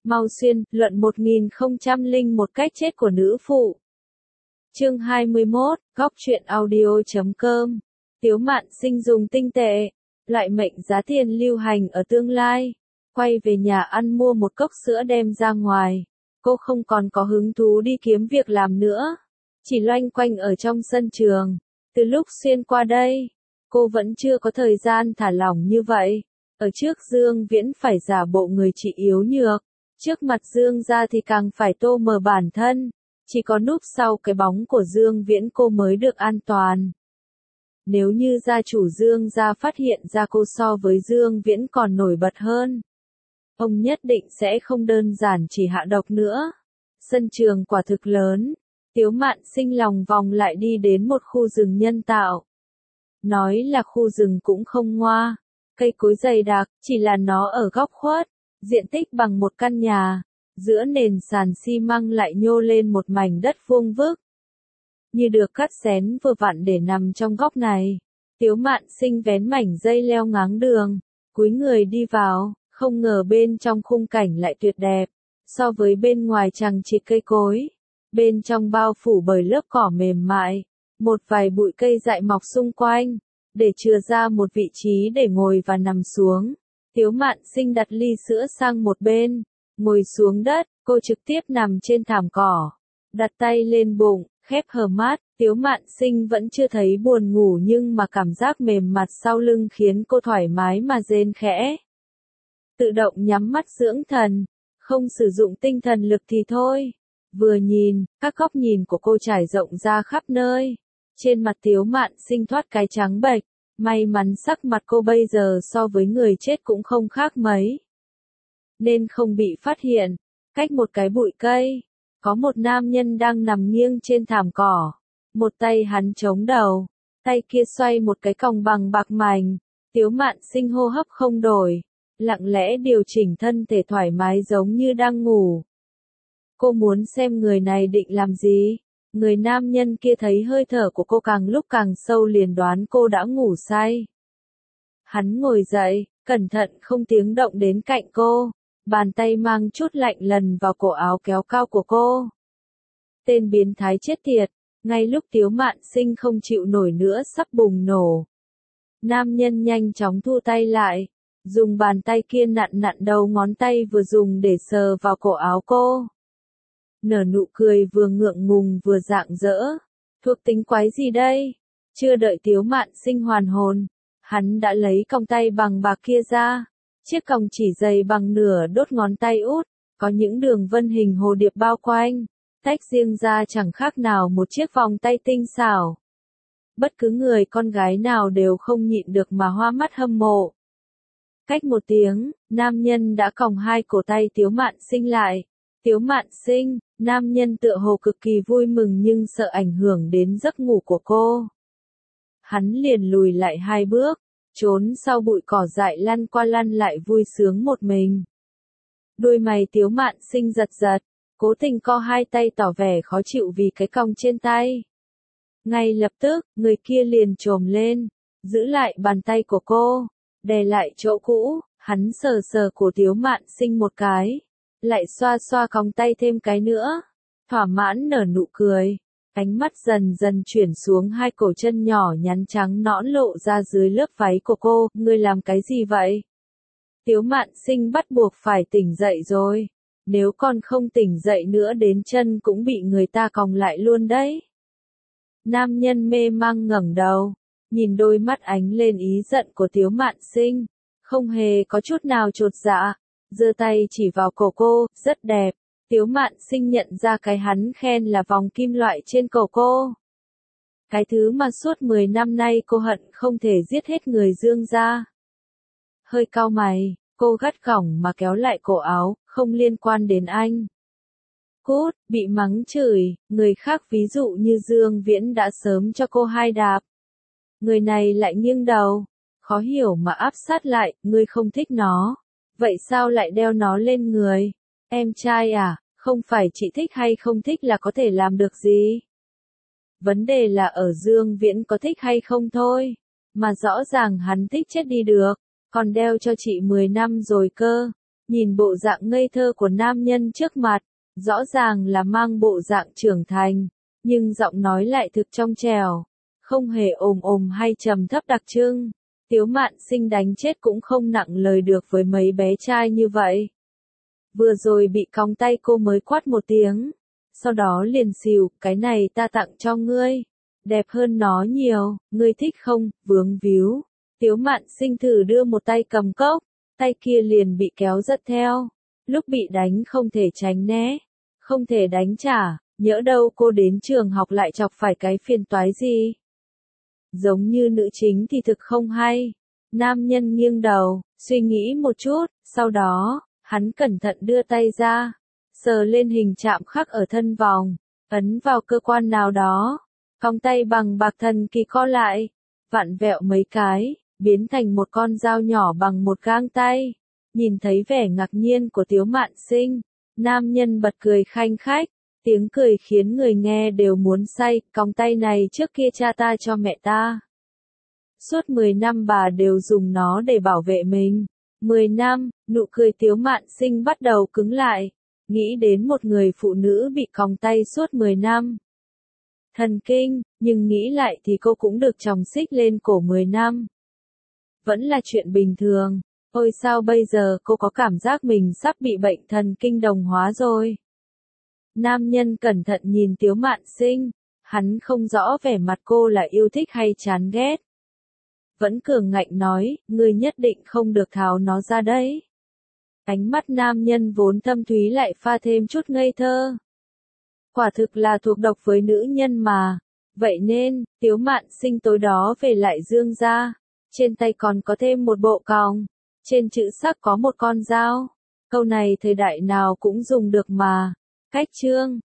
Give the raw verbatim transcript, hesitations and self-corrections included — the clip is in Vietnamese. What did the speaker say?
Mau Xuyên, luận một nghìn không trăm lẻ một cách chết của nữ phụ. Chương hai mươi mốt, góc truyện audio chấm com. Tiếu Mạn Sinh dùng tinh tệ, loại mệnh giá tiền lưu hành ở tương lai. Quay về nhà ăn mua một cốc sữa đem ra ngoài. Cô không còn có hứng thú đi kiếm việc làm nữa. Chỉ loanh quanh ở trong sân trường. Từ lúc xuyên qua đây, cô vẫn chưa có thời gian thả lỏng như vậy. Ở trước Dương Viễn phải giả bộ người chị yếu nhược. Trước mặt Dương gia thì càng phải tô mờ bản thân. Chỉ có núp sau cái bóng của Dương Viễn cô mới được an toàn. Nếu như gia chủ Dương gia phát hiện ra cô so với Dương Viễn còn nổi bật hơn, ông nhất định sẽ không đơn giản chỉ hạ độc nữa. Sân trường quả thực lớn. Tiếu Mạn Sinh lòng vòng lại đi đến một khu rừng nhân tạo. Nói là khu rừng cũng không ngoa. Cây cối dày đặc, chỉ là nó ở góc khuất. Diện tích bằng một căn nhà. Giữa nền sàn xi măng lại nhô lên một mảnh đất vuông vức. Như được cắt xén vừa vặn để nằm trong góc này. Tiếu Mạn Sinh vén mảnh dây leo ngáng đường. Cúi người đi vào, không ngờ bên trong khung cảnh lại tuyệt đẹp. So với bên ngoài chằng chịt cây cối. Bên trong bao phủ bởi lớp cỏ mềm mại. Một vài bụi cây dại mọc xung quanh. Để chừa ra một vị trí để ngồi và nằm xuống. Tiếu Mạn Sinh đặt ly sữa sang một bên. Ngồi xuống đất, cô trực tiếp nằm trên thảm cỏ. Đặt tay lên bụng, khép hờ mắt. Tiếu Mạn Sinh vẫn chưa thấy buồn ngủ nhưng mà cảm giác mềm mặt sau lưng khiến cô thoải mái mà rên khẽ. Tự động nhắm mắt dưỡng thần. Không sử dụng tinh thần lực thì thôi. Vừa nhìn, các góc nhìn của cô trải rộng ra khắp nơi. Trên mặt Tiếu Mạn Sinh thoát cái trắng bệch. May mắn sắc mặt cô bây giờ so với người chết cũng không khác mấy. Nên không bị phát hiện. Cách một cái bụi cây, có một nam nhân đang nằm nghiêng trên thảm cỏ. Một tay hắn chống đầu, tay kia xoay một cái còng bằng bạc mảnh. Tiếu Mạn Sinh hô hấp không đổi, lặng lẽ điều chỉnh thân thể thoải mái giống như đang ngủ. Cô muốn xem người này định làm gì. Người nam nhân kia thấy hơi thở của cô càng lúc càng sâu liền đoán cô đã ngủ say. Hắn ngồi dậy, cẩn thận không tiếng động đến cạnh cô. Bàn tay mang chút lạnh lần vào cổ áo kéo cao của cô. Tên biến thái chết tiệt, ngay lúc Tiếu Mạn Sinh không chịu nổi nữa sắp bùng nổ. Nam nhân nhanh chóng thu tay lại, dùng bàn tay kia nặn nặn đầu ngón tay vừa dùng để sờ vào cổ áo cô. Nở nụ cười vừa ngượng ngùng vừa rạng rỡ. Thuộc tính quái gì đây? Chưa đợi Tiếu Mạn Sinh hoàn hồn, hắn đã lấy còng tay bằng bạc kia ra. Chiếc còng chỉ dày bằng nửa đốt ngón tay út, có những đường vân hình hồ điệp bao quanh, tách riêng ra chẳng khác nào một chiếc vòng tay tinh xảo. Bất cứ người con gái nào đều không nhịn được mà hoa mắt hâm mộ. Cách một tiếng, nam nhân đã còng hai cổ tay Tiếu Mạn Sinh lại. Tiếu Mạn Sinh, nam nhân tựa hồ cực kỳ vui mừng nhưng sợ ảnh hưởng đến giấc ngủ của cô. Hắn liền lùi lại hai bước. Trốn sau bụi cỏ dại lăn qua lăn lại vui sướng một mình. Đôi mày Tiếu Mạn Sinh giật giật, cố tình co hai tay tỏ vẻ khó chịu vì cái còng trên tay. Ngay lập tức, người kia liền chồm lên, giữ lại bàn tay của cô, đè lại chỗ cũ, hắn sờ sờ cổ Tiếu Mạn Sinh một cái, lại xoa xoa còng tay thêm cái nữa, thỏa mãn nở nụ cười. Ánh mắt dần dần chuyển xuống hai cổ chân nhỏ nhắn trắng nõn lộ ra dưới lớp váy của cô. Ngươi làm cái gì vậy? Tiếu Mạn Sinh bắt buộc phải tỉnh dậy rồi. Nếu còn không tỉnh dậy nữa đến chân cũng bị người ta còng lại luôn đấy. Nam nhân mê mang ngẩng đầu, nhìn đôi mắt ánh lên ý giận của Tiếu Mạn Sinh. Không hề có chút nào chột dạ, giơ tay chỉ vào cổ cô, rất đẹp. Tiếu Mạn Sinh nhận ra cái hắn khen là vòng kim loại trên cổ cô. Cái thứ mà suốt mười năm nay cô hận không thể giết hết người Dương gia. Hơi cau mày, cô gắt gỏng mà kéo lại cổ áo, không liên quan đến anh. Cút, bị mắng chửi, người khác ví dụ như Dương Viễn đã sớm cho cô hai đạp. Người này lại nghiêng đầu, khó hiểu mà áp sát lại, ngươi không thích nó. Vậy sao lại đeo nó lên người? Em trai à, không phải chị thích hay không thích là có thể làm được gì. Vấn đề là ở Dương Viễn có thích hay không thôi. Mà rõ ràng hắn thích chết đi được, còn đeo cho chị mười năm rồi cơ. Nhìn bộ dạng ngây thơ của nam nhân trước mặt, rõ ràng là mang bộ dạng trưởng thành, nhưng giọng nói lại thực trong trẻo, không hề ồm ồm hay trầm thấp đặc trưng. Tiếu Mạn Sinh đánh chết cũng không nặng lời được với mấy bé trai như vậy. Vừa rồi bị còng tay cô mới quát một tiếng, sau đó liền xìu, cái này ta tặng cho ngươi, đẹp hơn nó nhiều, ngươi thích không, vướng víu. Tiếu Mạn Sinh thử đưa một tay cầm cốc, tay kia liền bị kéo giật theo, lúc bị đánh không thể tránh né, không thể đánh trả, nhỡ đâu cô đến trường học lại chọc phải cái phiền toái gì. Giống như nữ chính thì thực không hay. Nam nhân nghiêng đầu, suy nghĩ một chút, sau đó, hắn cẩn thận đưa tay ra, sờ lên hình chạm khắc ở thân vòng, ấn vào cơ quan nào đó, cong tay bằng bạc thần kỳ co lại, vặn vẹo mấy cái, biến thành một con dao nhỏ bằng một gang tay. Nhìn thấy vẻ ngạc nhiên của Tiếu Mạn Sinh, nam nhân bật cười khanh khách, tiếng cười khiến người nghe đều muốn say, còng tay này trước kia cha ta cho mẹ ta. Suốt mười năm bà đều dùng nó để bảo vệ mình. mười năm, nụ cười Tiếu Mạn Sinh bắt đầu cứng lại, nghĩ đến một người phụ nữ bị còng tay suốt mười năm. Thần kinh, nhưng nghĩ lại thì cô cũng được chồng xích lên cổ mười năm. Vẫn là chuyện bình thường, ôi sao bây giờ cô có cảm giác mình sắp bị bệnh thần kinh đồng hóa rồi. Nam nhân cẩn thận nhìn Tiếu Mạn Sinh, hắn không rõ vẻ mặt cô là yêu thích hay chán ghét. Vẫn cường ngạnh nói, ngươi nhất định không được tháo nó ra đấy. Ánh mắt nam nhân vốn thâm thúy lại pha thêm chút ngây thơ. Quả thực là thuộc độc với nữ nhân mà. Vậy nên, Tiếu Mạn Sinh tối đó về lại Dương ra. Trên tay còn có thêm một bộ còng. Trên chữ sắc có một con dao. Câu này thời đại nào cũng dùng được mà. Cách chương.